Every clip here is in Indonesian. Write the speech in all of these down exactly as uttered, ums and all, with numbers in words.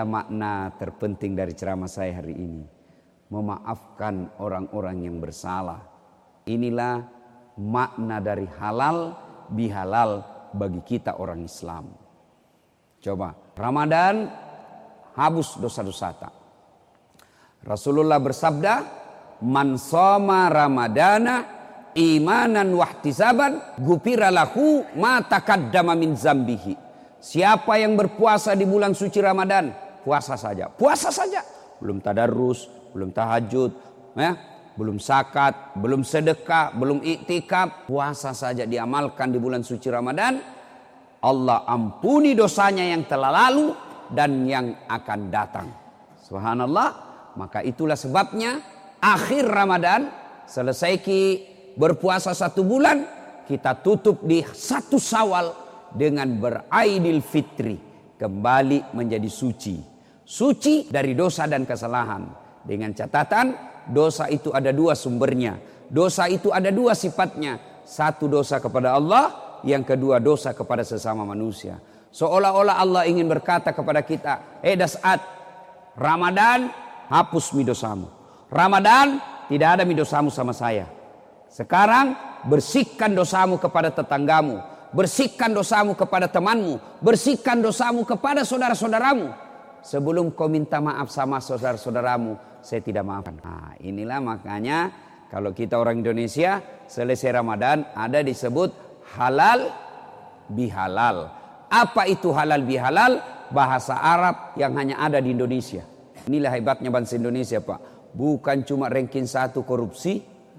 Inilah makna terpenting dari ceramah saya hari ini. Memaafkan orang-orang yang bersalah. Inilah makna dari halal bihalal bagi kita orang Islam. Coba, Ramadan hapus dosa-dosa tak. Rasulullah bersabda, "Man shoma Ramadana imanan wahtisaban ghufira lahu ma taqaddama min zambihi." Siapa yang berpuasa di bulan suci Ramadan, puasa saja, puasa saja, belum tadarrus, belum tahajud, ya, belum zakat, belum sedekah, belum iktikaf, puasa saja diamalkan di bulan suci Ramadan, Allah ampuni dosanya yang telah lalu dan yang akan datang. Subhanallah, maka itulah sebabnya akhir Ramadan selesai ki berpuasa satu bulan, kita tutup di satu Syawal dengan beraidil fitri, kembali menjadi suci. Suci dari dosa dan kesalahan. Dengan catatan, dosa itu ada dua sumbernya. Dosa itu ada dua sifatnya. Satu dosa kepada Allah, yang kedua dosa kepada sesama manusia. Seolah-olah Allah ingin berkata kepada kita, eh dasat, Ramadan hapus mi dosamu. Ramadan tidak ada mi dosamu sama saya. Sekarang bersihkan dosamu kepada tetanggamu. Bersihkan dosamu kepada temanmu. Bersihkan dosamu kepada saudara-saudaramu. Sebelum kau minta maaf sama saudara-saudaramu, saya tidak maafkan. Nah, inilah makanya kalau kita orang Indonesia selesai Ramadan ada disebut halal bihalal. Apa itu halal bihalal? Bahasa Arab yang hanya ada di Indonesia. Inilah hebatnya bangsa Indonesia, Pak. Bukan cuma ranking satu korupsi.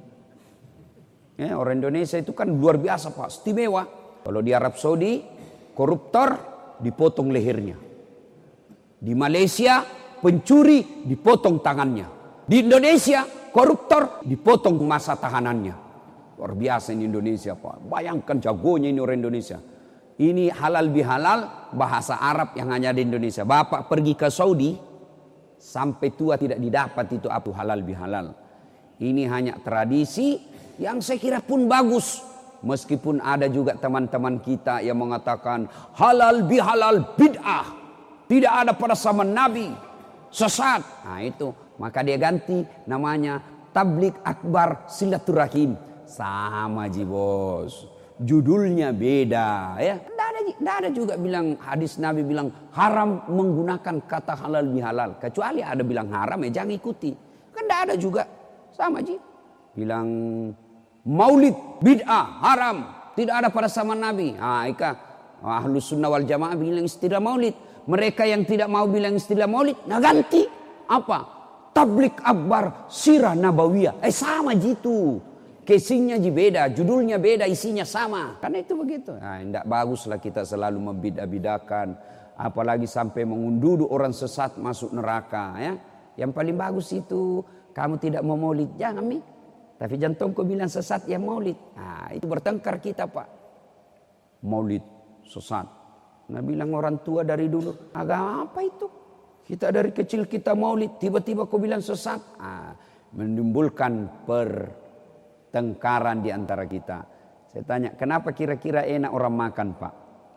Ya, orang Indonesia itu kan luar biasa, Pak, istimewa. Kalau di Arab Saudi, koruptor dipotong lehernya. Di Malaysia, pencuri dipotong tangannya. Di Indonesia, koruptor dipotong masa tahanannya. Luar biasa ini Indonesia, Pak. Bayangkan jagonya ini orang Indonesia. Ini halal bihalal, bahasa Arab yang hanya di Indonesia. Bapak pergi ke Saudi, sampai tua tidak didapat itu apa halal bihalal. Ini hanya tradisi yang saya kira pun bagus. Meskipun ada juga teman-teman kita yang mengatakan halal bihalal bid'ah. Tidak ada pada zaman Nabi. Sesat. Nah itu. Maka dia ganti namanya tablik akbar silaturahim. Sama ji bos. Judulnya beda. Ya. Tidak ada, tidak ada juga bilang hadis Nabi bilang haram menggunakan kata halal bihalal. Kecuali ada bilang haram ya jangan ikuti. Kan tidak ada juga. Sama ji. Bilang maulid bid'ah haram tidak ada pada zaman Nabi. Ah, ika Ahlus Sunnah wal Jamaah bilang istilah maulid. Mereka yang tidak mau bilang istilah maulid, nah ganti apa? Tablik akbar sirah nabawiyah. Eh sama gitu. Casingnya ji beda, judulnya beda, isinya sama. Karena itu begitu. Nah, tidak baguslah kita selalu membidah-bidahkan, apalagi sampai mengunduh orang sesat masuk neraka. Ya, yang paling bagus itu kamu tidak mau maulid, jangan mi. Tapi jantungku bilang sesat ya maulid. Nah, itu bertengkar kita, Pak. Maulid sesat. Nah bilang orang tua dari dulu, agama apa itu? Kita dari kecil kita maulid, tiba-tiba kau bilang sesat. Nah, menimbulkan pertengkaran di antara kita. Saya tanya, kenapa kira-kira enak orang makan, Pak?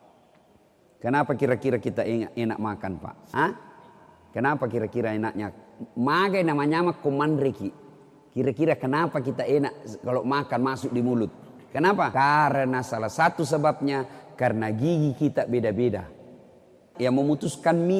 Kenapa kira-kira kita enak, enak makan, Pak? Hah? Kenapa kira-kira enaknya? Magai namanya mah komandreki. Kira-kira kenapa kita enak kalau makan masuk di mulut? Kenapa? Karena salah satu sebabnya karena gigi kita beda-beda. Yang memutuskan mie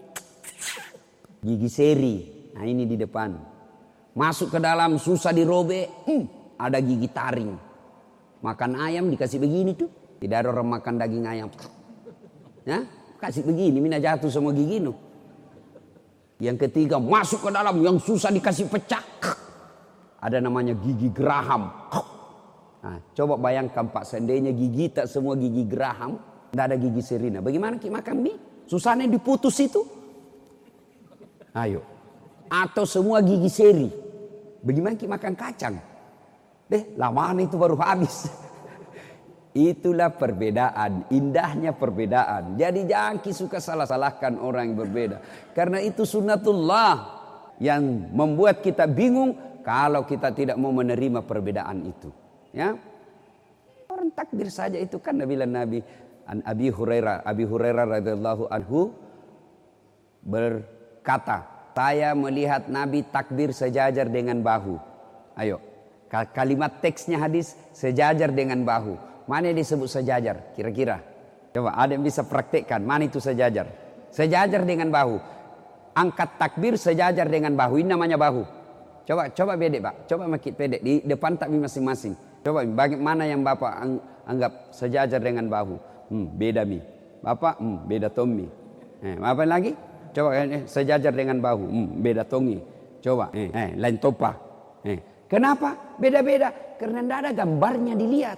gigi seri. Nah ini di depan. Masuk ke dalam susah dirobek. Hmm, ada gigi taring. Makan ayam dikasih begini tuh. Tidak ada orang makan daging ayam. Ya, kasih begini, mina jatuh sama gigi no. Yang ketiga masuk ke dalam yang susah dikasih pecah. Ada namanya gigi geraham. Nah, coba bayangkan Pak, seandainya gigi tak semua gigi geraham, tidak ada gigi serina. Bagaimana kita makan mie? Susahnya diputus itu. Ayo. Atau semua gigi seri. Bagaimana kita makan kacang? Deh, lamaan itu baru habis. Itulah perbedaan, indahnya perbedaan. Jadi jangan suka salah-salahkan orang yang berbeda. Karena itu sunnatullah yang membuat kita bingung. Kalau kita tidak mau menerima perbedaan itu, ya orang takbir saja itu kan bilang Nabi an Abi Hurairah, Abi Hurairah radhiyallahu anhu berkata, saya melihat Nabi takbir sejajar dengan bahu. Ayo, kalimat teksnya hadis sejajar dengan bahu. Mana yang disebut sejajar kira-kira? Coba ada yang bisa praktekkan, mana itu sejajar? Sejajar dengan bahu. Angkat takbir sejajar dengan bahu, ini namanya bahu. Coba coba bedek Pak, coba makin pedek di depan takbir masing-masing. Coba bagaimana yang Bapak anggap sejajar dengan bahu? Hmm, beda mi. Bapak, hmm, beda Tommy. Eh, apa lagi? Coba eh, sejajar dengan bahu, hmm, beda Tongi. Coba, eh, eh, lain topa. Eh, kenapa? Beda-beda. Karena tidak ada gambarnya dilihat.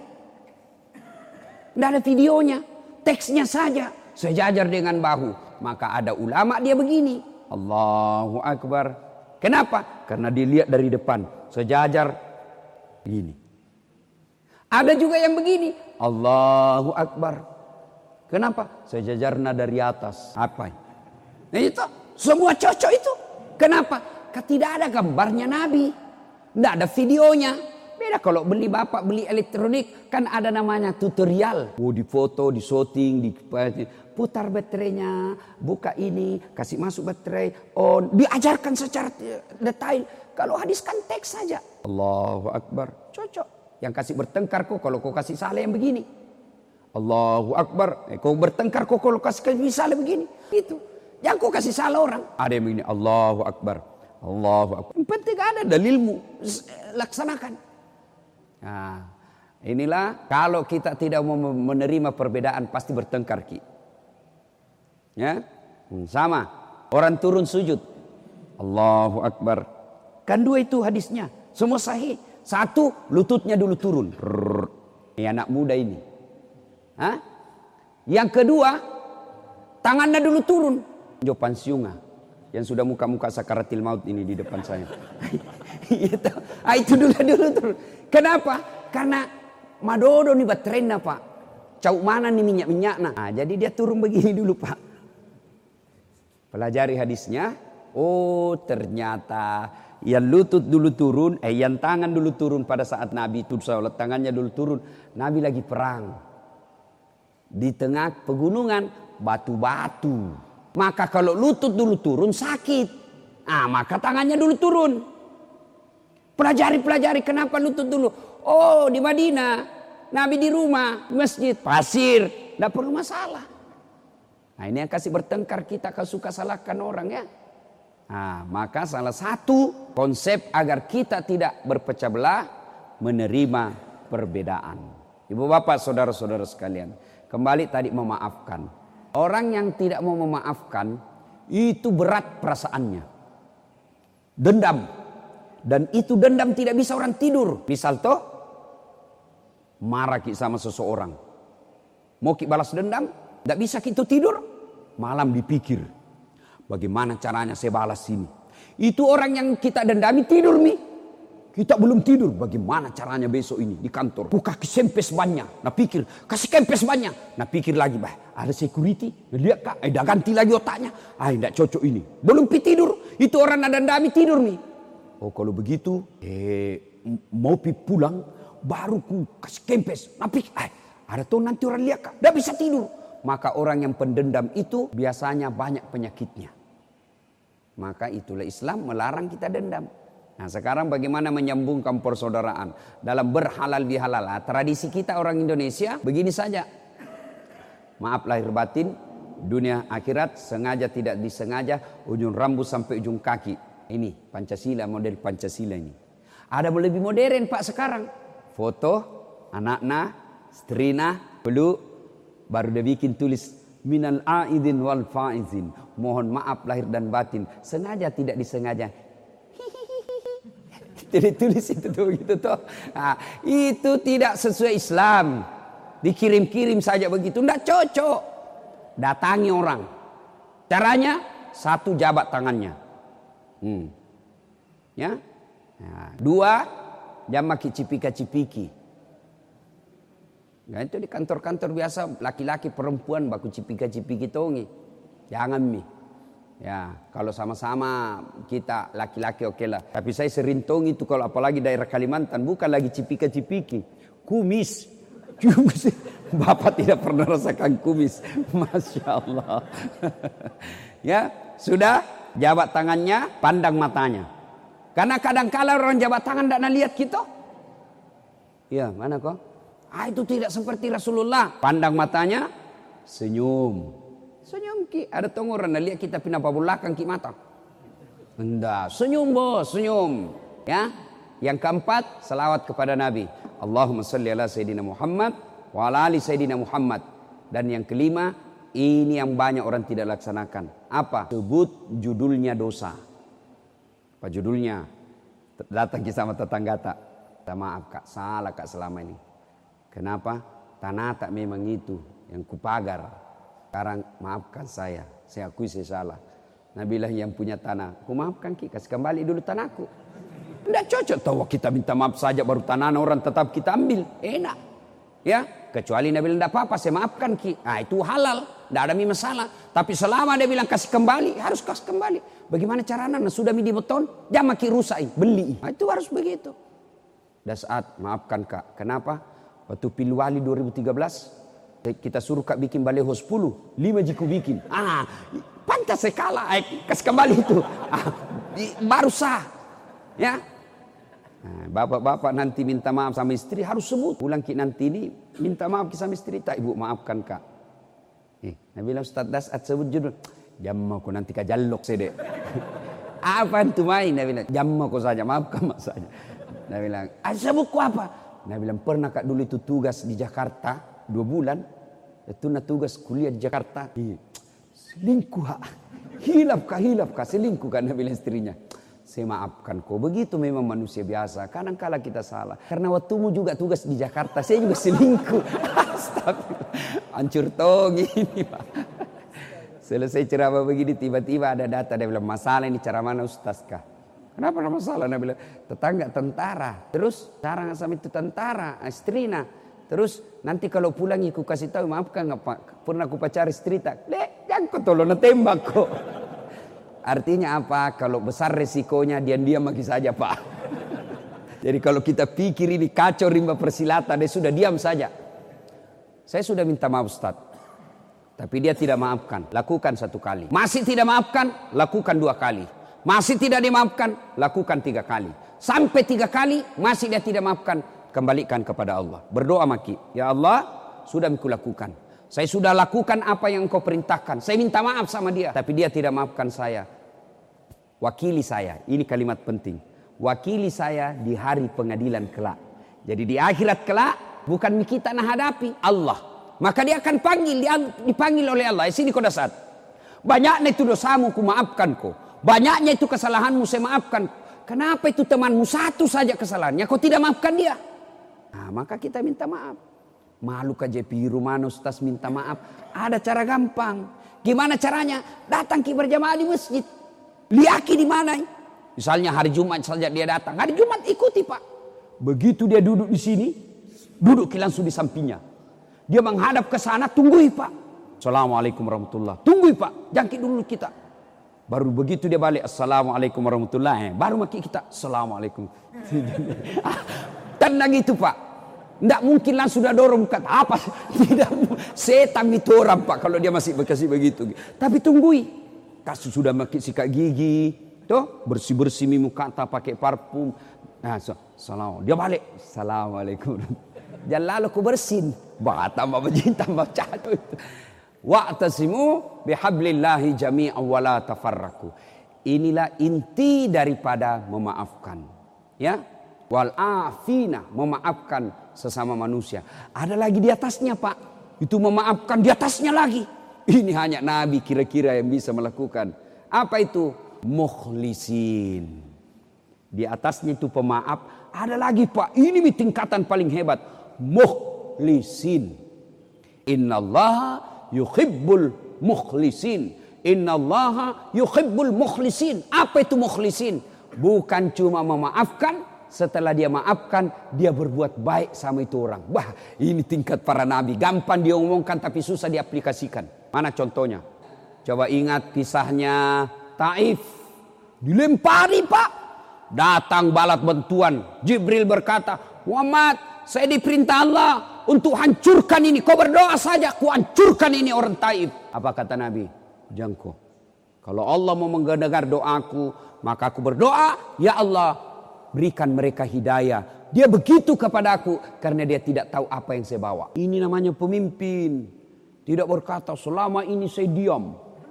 Tidak ada videonya. Teksnya saja sejajar dengan bahu. Maka ada ulama dia begini. Allahu Akbar. Kenapa? Karena dilihat dari depan. Sejajar begini. Ada juga yang begini. Allahu Akbar. Kenapa? Sejajarnya dari atas. Apa? Nah itu semua cocok itu. Kenapa? Karena tidak ada gambarnya Nabi. Tidak ada videonya. Beda kalau beli bapak beli elektronik. Kan ada namanya tutorial. Oh, di foto, di shooting, di putar baterainya. Buka ini, kasih masuk baterai. Oh, diajarkan secara detail. Kalau hadis kan teks saja. Allahu Akbar. Cocok. Yang kasih bertengkar kok kalau kau kasih salah yang begini. Allahu Akbar. Eh, kau bertengkar kok kalau kasih misalnya begini. Itu. Jangan kau kasih salah orang. Ada yang begini. Allahu Akbar. Allahu Akbar. Yang penting ada dalilmu. Laksanakan. Nah, inilah kalau kita tidak mau menerima perbedaan pasti bertengkar ki. Ya. Sama. Orang turun sujud. Allahu Akbar. Kan dua itu hadisnya. Semua sahih. Satu, lututnya dulu turun. Ini anak muda ini. Hah? Yang kedua, tangannya dulu turun. Jopan siunga yang sudah muka-muka sakaratil maut ini di depan saya. Itu, ah, itu dulu dulu turun. Kenapa? Karena madodo nih baterainya Pak. Cau mana nih minyak-minyaknya. Nah, jadi dia turun begini dulu Pak. Pelajari hadisnya. Oh ternyata yang lutut dulu turun, eh yang tangan dulu turun pada saat Nabi itu sholat tangannya dulu turun. Nabi lagi perang. Di tengah pegunungan batu-batu. Maka kalau lutut dulu turun sakit. Ah, maka tangannya dulu turun. Pelajari-pelajari kenapa lutut dulu. Oh di Madinah. Nabi di rumah. Di masjid. Pasir. Tidak perlu masalah. Nah ini yang kasih bertengkar kita. Kalau suka salahkan orang ya. Nah, maka salah satu konsep agar kita tidak berpecah belah. Menerima perbedaan. Ibu bapak saudara-saudara sekalian. Kembali tadi memaafkan. Orang yang tidak mau memaafkan itu berat perasaannya. Dendam. Dan itu dendam tidak bisa orang tidur. Misal toh marah kita sama seseorang. Mau kita balas dendam, tidak bisa kita tidur. Malam dipikir. Bagaimana caranya saya balas ini. Itu orang yang kita dendami tidur mi. Kita belum tidur. Bagaimana caranya besok ini di kantor. Buka kesempes banyak. Nah pikir. Kasih kempes banyak. Nah pikir lagi. Bah, ada security. Lihat kak. Eh dah ganti lagi otaknya. Ah tidak cocok ini. Belum pi tidur. Itu orang ada dendami tidur nih. Oh kalau begitu. Eh mau pi pulang. Baru ku kasih kempes. Nah pikir. Eh ada tuh nanti orang lihat kak. Tidak bisa tidur. Maka orang yang pendendam itu. Biasanya banyak penyakitnya. Maka itulah Islam melarang kita dendam. Nah sekarang bagaimana menyambungkan persaudaraan dalam berhalal bihalal. Nah, tradisi kita orang Indonesia begini saja. Maaf lahir batin, dunia akhirat sengaja tidak disengaja ujung rambut sampai ujung kaki. Ini Pancasila, model Pancasila ini. Ada lebih modern Pak sekarang. Foto anaknya, istrina, peluk, baru dia bikin tulis minal aidin wal faizin. Mohon maaf lahir dan batin. Sengaja tidak disengaja. Tidak tulis itu tuh gitu tuh. Nah, itu tidak sesuai Islam. Dikirim-kirim saja begitu. Tidak cocok. Datangi orang. Caranya satu jabat tangannya. Hmm. Ya. Nah, dua jangan maki cipika-cipiki. Nah, itu di kantor-kantor biasa laki-laki perempuan baku cipika-cipiki tongi. Jangan mi. Ya, kalau sama-sama kita laki-laki oke lah. Tapi saya sering tong itu kalau apalagi daerah Kalimantan bukan lagi cipika-cipiki, kumis. Bapak tidak pernah rasakan kumis, masya Allah. Ya, Sudah, jabat tangannya, pandang matanya. Karena kadang-kala orang jabat tangan tidak lihat kita. Ya, mana kok? Ah, itu tidak seperti Rasulullah. Pandang matanya, senyum. Senyum ki. Ada tong orang lihat kita pindah belakang ki mata. Enggak, senyum bos, senyum. Ya. Yang keempat, salawat kepada Nabi. Allahumma salli ala Sayyidina Muhammad wa ala ali Sayyidina Muhammad. Dan yang kelima, ini yang banyak orang tidak laksanakan. Apa? Sebut judulnya dosa. Apa judulnya? Datang ke sama tetangga tak. Maaf kak, salah kak selama ini. Kenapa? Tanah tak memang itu yang kupagar. Sekarang maafkan saya. Saya akui saya salah. Nabilah yang punya tanah. Ku maafkan ki, kasih kembali dulu tanahku. Tidak cocok tahu kita minta maaf saja baru tanah orang tetap kita ambil. Enak. Ya, kecuali Nabi bilang tidak apa-apa, saya maafkan ki. Nah, itu halal, tidak ada masalah. Tapi selama dia bilang kasih kembali, harus kasih kembali. Bagaimana caranya? Nah, sudah midi beton, jangan maki rusak, beli. Nah, itu harus begitu. Dan saat maafkan kak. Kenapa? Waktu Pilwali dua ribu tiga belas kita suruh kak bikin baleho sepuluh, lima jiku bikin. Ah, pantas saya kalah, eh, kasih kembali itu. Ah, baru sah. Ya. Nah, bapak-bapak nanti minta maaf sama istri harus sebut. Pulang ki nanti ini minta maaf sama istri tak ibu maafkan kak. Eh, Nabi bilang Ustaz Dasat sebut judul. Jamma ko nanti kajallok sede. Apa itu main? Nabi bilang jamma ko saja maafkan mak saja. Nabi bilang ah, sebut ko apa? Nabi bilang pernah kak dulu itu tugas di Jakarta dua bulan. Itu na tugas kuliah di Jakarta. Iya. Selingkuh kak. Hilap kak hilap kak selingkuh kak Nabi bilang istrinya. Saya maafkan kau. Begitu memang manusia biasa. Kadang-kala kita salah. Karena waktumu juga tugas di Jakarta. Saya juga selingkuh. Astagfirullah. Hancur tong ini Pak. Selesai ceramah begini tiba-tiba ada data. Dia bilang masalah ini cara mana Ustaz kah? Kenapa ada masalah? Dia bilang tetangga tentara. Terus cara sama itu tentara. Istrina. Terus nanti kalau pulang aku kasih tahu maafkan nggak Pak. Pernah aku pacar istri tak. Dek jangan kau tolong tembak kok. Artinya apa? Kalau besar resikonya diam-diam maki saja Pak. Jadi kalau kita pikir ini kacau rimba persilatan, dia sudah diam saja. Saya sudah minta maaf Ustaz. Tapi dia tidak maafkan. Lakukan satu kali. Masih tidak maafkan, lakukan dua kali. Masih tidak dimaafkan, lakukan tiga kali. Sampai tiga kali masih dia tidak maafkan, kembalikan kepada Allah. Berdoa maki. Ya Allah, sudah aku lakukan. Saya sudah lakukan apa yang engkau perintahkan. Saya minta maaf sama dia. Tapi dia tidak maafkan saya. Wakili saya, ini kalimat penting. Wakili saya di hari pengadilan kelak. Jadi di akhirat kelak, bukan kita nak hadapi Allah. Maka dia akan panggil, dia dipanggil oleh Allah. Sini kau dasar. Banyaknya itu dosamu, ku maafkan kau. Banyaknya itu kesalahanmu, saya maafkan. Kenapa itu temanmu satu saja kesalahannya, kau tidak maafkan dia? Nah, maka kita minta maaf. Malu kaje piru mana Ustaz minta maaf. Ada cara gampang. Gimana caranya? Datang ki berjamaah di masjid. Liaki di mana? Misalnya hari Jumat saja dia datang. Hari Jumat ikuti Pak. Begitu dia duduk di sini, duduk langsung di sampingnya. Dia menghadap ke sana, tunggui Pak. Assalamualaikum warahmatullahi. Tunggui Pak, jangkit dulu kita. Baru begitu dia balik, Assalamualaikum warahmatullahi. Baru maki kita, Assalamualaikum. Tenang itu Pak. Tidak mungkin langsung sudah dorong kata apa? Tidak, setan itu orang Pak kalau dia masih berkasih begitu. Tapi tunggui. Kasus sudah makin sikat gigi, tuh bersih-bersih muka tak pakai parfum. Nah, so, salam. Dia balik. Assalamualaikum. Jangan lalu ku bersin. Bah, tambah begini, tambah catu. Wa'tasimu bihablillahi jami'an wa la tafarraku. Inilah inti daripada memaafkan. Ya. Wal afina, memaafkan sesama manusia. Ada lagi di atasnya Pak. Itu memaafkan di atasnya lagi. Ini hanya Nabi kira-kira yang bisa melakukan. Apa itu? Mukhlisin. Di atasnya itu pemaaf. Ada lagi Pak. Ini tingkatan paling hebat. Mukhlisin. Innallaha yuhibbul mukhlisin. Innallaha yuhibbul mukhlisin. Apa itu mukhlisin? Bukan cuma memaafkan. Setelah dia maafkan, dia berbuat baik sama itu orang. Wah, ini tingkat para nabi. Gampang dia omongkan tapi susah diaplikasikan. Mana contohnya? Coba ingat kisahnya Taif. Dilempari Pak. Datang balat bantuan. Jibril berkata, Muhammad, saya diperintah Allah untuk hancurkan ini. Kau berdoa saja, ku hancurkan ini orang Taif. Apa kata Nabi? Jangko, Kalau Allah mau mendengar doaku, maka aku berdoa, ya Allah berikan mereka hidayah. Dia begitu kepada aku karena dia tidak tahu apa yang saya bawa. Ini namanya pemimpin. Tidak berkata selama ini saya diam.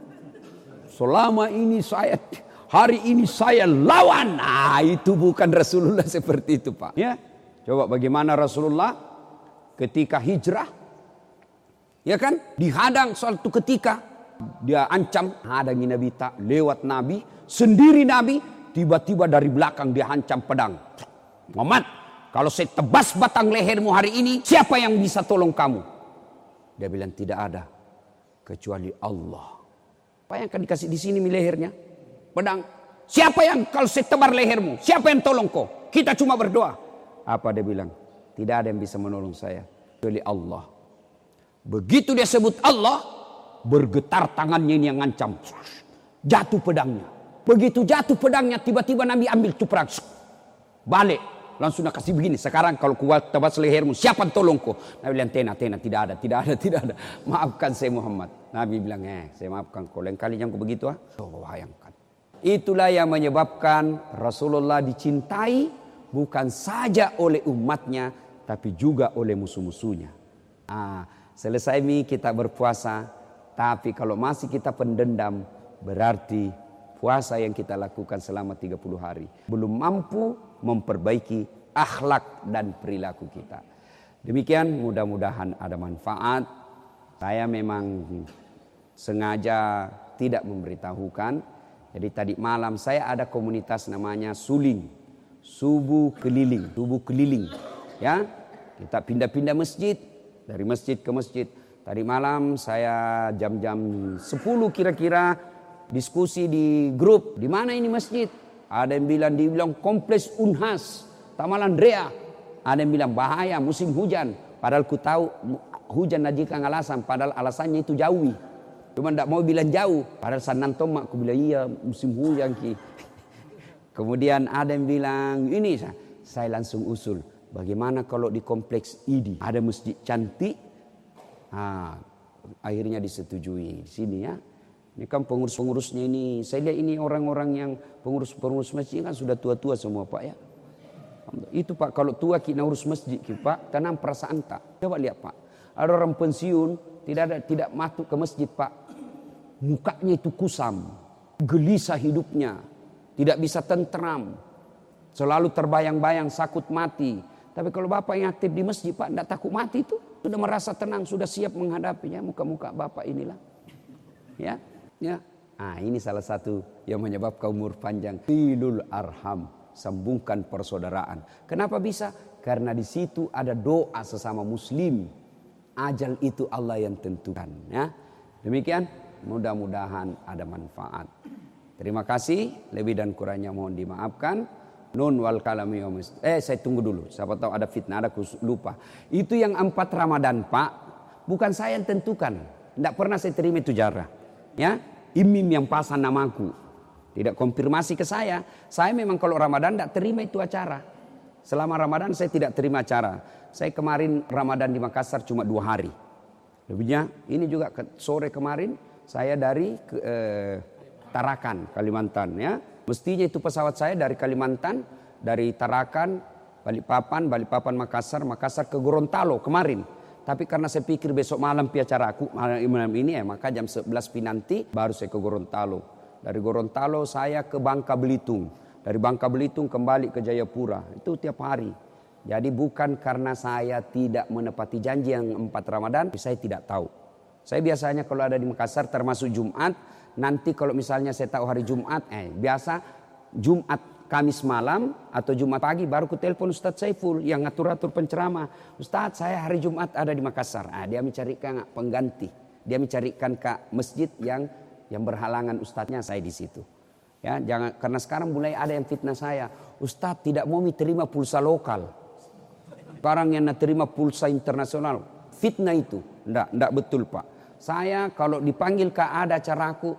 Selama ini saya, hari ini saya lawan. Nah, itu bukan Rasulullah seperti itu, Pak. Ya, coba bagaimana Rasulullah ketika hijrah, ya kan? Dihadang suatu ketika, dia ancam, hadangi Nabi tak lewat Nabi, sendiri Nabi, tiba-tiba dari belakang dia ancam pedang. Muhammad, kalau saya tebas batang lehermu hari ini, siapa yang bisa tolong kamu? Dia bilang tidak ada kecuali Allah. Apa yang akan dikasih di sini lehernya? Pedang. Siapa yang kalau saya tebar lehermu? Siapa yang tolong kau? Kita cuma berdoa. Apa dia bilang? Tidak ada yang bisa menolong saya kecuali Allah. Begitu dia sebut Allah, bergetar tangannya ini yang ngancam. Jatuh pedangnya. Begitu jatuh pedangnya, tiba-tiba Nabi ambil tuprak. Balik. Langsung nak kasih begini. Sekarang kalau kuat tebas lehermu, siapa tolong kau? Nabi bilang, tena, tena, tidak ada, tidak ada, tidak ada. Maafkan saya Muhammad. Nabi bilang, eh, saya maafkan kau. Lain kali yang kau begitu, ah? Oh, bayangkan. Itulah yang menyebabkan Rasulullah dicintai bukan saja oleh umatnya, tapi juga oleh musuh-musuhnya. Ah, selesai mi kita berpuasa, tapi kalau masih kita pendendam, berarti puasa yang kita lakukan selama tiga puluh hari belum mampu memperbaiki akhlak dan perilaku kita. Demikian, mudah-mudahan ada manfaat. Saya memang sengaja tidak memberitahukan. Jadi tadi malam saya ada komunitas namanya Suling, Subuh Keliling, Subuh Keliling. Ya, kita pindah-pindah masjid, dari masjid ke masjid. Tadi malam saya jam-jam sepuluh kira-kira diskusi di grup, di mana ini masjid? Ada yang bilang, dibilang kompleks Unhas, Taman Andrea. Ada yang bilang bahaya musim hujan. Padahal ku tahu hujan najikan alasan, padahal alasannya itu jauhi. Cuma tidak mau bilang jauh. Padahal sanan tomak aku bilang iya musim hujan ki. Kemudian ada yang bilang ini, saya langsung usul. Bagaimana kalau di kompleks I D I ada masjid cantik? Ah, akhirnya disetujui di sini ya. Ini kan pengurus-pengurusnya ini, saya lihat ini orang-orang yang pengurus-pengurus masjid kan sudah tua-tua semua Pak ya. Itu Pak, kalau tua kita urus masjid kita, Pak, tanam perasaan tak. Coba lihat Pak, ada orang pensiun tidak ada tidak masuk ke masjid Pak, mukanya itu kusam, gelisah hidupnya, tidak bisa tentram, selalu terbayang-bayang sakut mati. Tapi kalau Bapak yang aktif di masjid Pak, tidak takut mati itu, sudah merasa tenang, sudah siap menghadapinya. Muka-muka Bapak inilah, ya. Ya, ah ini salah satu yang menyebabkan umur panjang. Silul arham, sambungkan persaudaraan. Kenapa bisa? Karena di situ ada doa sesama Muslim. Ajal itu Allah yang tentukan. Ya, demikian. Mudah-mudahan ada manfaat. Terima kasih. Lebih dan kurangnya mohon dimaafkan. Nun wal kalami yomis. Eh saya tunggu dulu. Siapa tahu ada fitnah, ada lupa. Itu yang empat Ramadan Pak. Bukan saya yang tentukan. Tidak pernah saya terima itu jarah. Ya, imim yang pasang namaku tidak konfirmasi ke saya. Saya memang kalau Ramadan tidak terima itu acara. Selama Ramadan saya tidak terima acara. Saya kemarin Ramadan di Makassar cuma dua hari. Lebihnya ini juga ke, sore kemarin saya dari ke, eh, Tarakan Kalimantan ya. Mestinya itu pesawat saya dari Kalimantan, dari Tarakan, Balikpapan, Balikpapan Makassar, Makassar ke Gorontalo kemarin. Tapi karena saya pikir besok malam pi acara aku malam ini ya, maka jam sebelas pi nanti baru saya ke Gorontalo. Dari Gorontalo saya ke Bangka Belitung. Dari Bangka Belitung kembali ke Jayapura. Itu tiap hari. Jadi bukan karena saya tidak menepati janji yang empat Ramadan, saya tidak tahu. Saya biasanya kalau ada di Makassar termasuk Jumat, nanti kalau misalnya saya tahu hari Jumat, eh biasa Jumat Kamis malam atau Jumat pagi baru ku telepon Ustadz Saiful yang ngatur-atur penceramah. Ustadz saya hari Jumat ada di Makassar. Ah, dia mencarikan pengganti. Dia mencarikan ke masjid yang yang berhalangan ustadznya, saya di situ. Ya, jangan karena sekarang mulai ada yang fitnah saya. Ustadz tidak mau terima pulsa lokal. Sekarang yang terima pulsa internasional. Fitnah itu. Enggak, enggak betul Pak. Saya kalau dipanggil ke ada acaraku,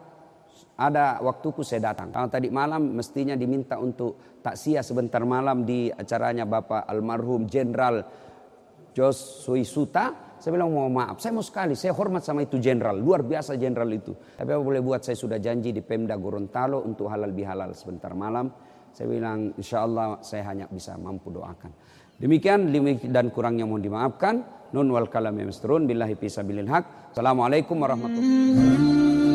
ada waktuku saya datang. Kalau tadi malam mestinya diminta untuk takziah sebentar malam di acaranya Bapak almarhum Jenderal Jos Suisuta. Saya bilang mau maaf, saya mau sekali, saya hormat sama itu jenderal, luar biasa jenderal itu. Tapi apa boleh buat, saya sudah janji di Pemda Gorontalo untuk halal bihalal sebentar malam. Saya bilang insya Allah saya hanya bisa mampu doakan. Demikian dan kurangnya mohon dimaafkan. Nun wal kalam yamsturun billahi fi sabilil haq. Assalamualaikum warahmatullahi wabarakatuh.